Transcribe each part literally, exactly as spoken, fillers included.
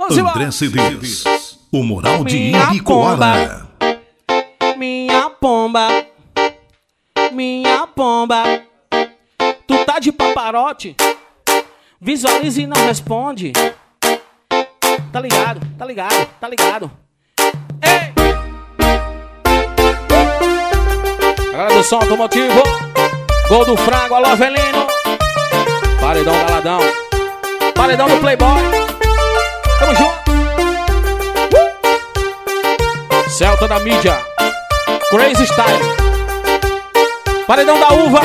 André Cedês, o moral de Minha Ibicoara. Minha pomba, minha pomba, tu tá de paparote, visualiza e não responde. Tá ligado, tá ligado, tá ligado. Ei! Galera do som automotivo, gol do frango, alô Avelino. Paredão galadão, paredão do Playboy. Tamo junto. uh! Celta da mídia, Crazy Style, paredão da uva.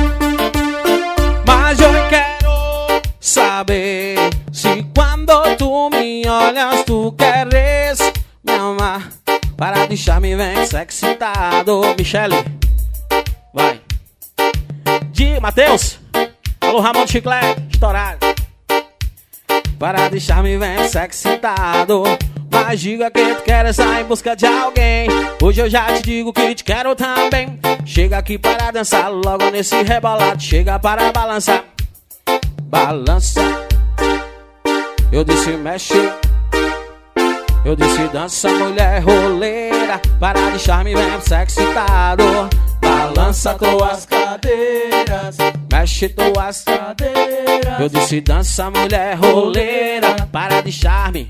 Mas eu quero saber se quando tu me olhas tu queres me amar. Para deixar-me bem excitado. Michele, vai. De Matheus, alô Ramon de Chiclete, estourado. Para deixar-me bem excitado. Mas diga que tu quer estar em busca de alguém. Hoje eu já te digo que te quero também. Chega aqui para dançar logo nesse rebolado. Chega para balançar, balança. Eu disse mexe, eu disse dança, mulher roleira. Para deixar-me bem excitado. Balança tuas cadeiras, mexe tuas cadeiras. Eu disse dança, mulher roleira. Para deixar-me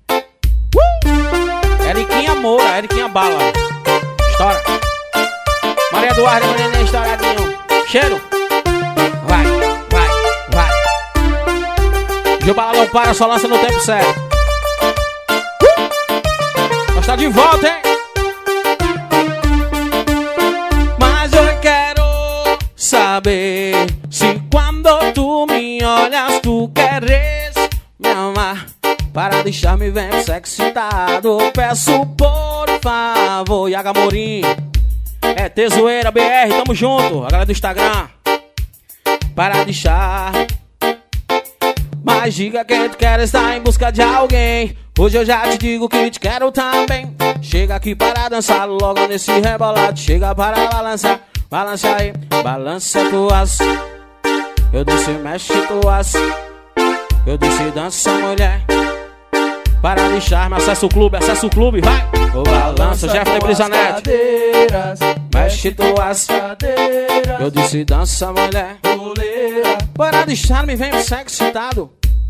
uh! Eriquinha Moura, Eriquinha Bala, estoura. Maria Eduarda, meu neném estouradinho. Cheiro, vai, vai, vai. Gil Bala não para, só lança no tempo certo. uh! Nós tá de volta, hein? Mas eu quero saber se quando tu me olhas tu queres me amar. Para deixar-me bem excitado. Peço por favor. Iaga Morim, é Tesoeira B R, tamo junto. A galera do Instagram. Para deixar. Mas diga que tu quer estar em busca de alguém. Hoje eu já te digo que te quero também. Chega aqui para dançar logo nesse rebolado. Chega para balançar, balança aí, balança tuas. Eu disse mexe tuas. Eu disse dança, mulher. Para deixar-me, acessa o clube, acessa o clube, vai! O balança, Jeff de Brisanete. Mexe tuas cadeiras. Eu disse dança, mulher. Roleira. Para deixar-me, vem excitado.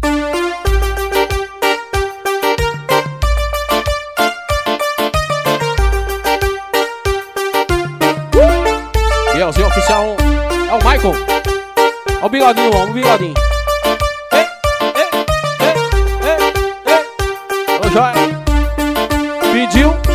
Bielzinho oficial é o Michael. Olha o bigodinho, ó, o bigodinho. Joia. Pediu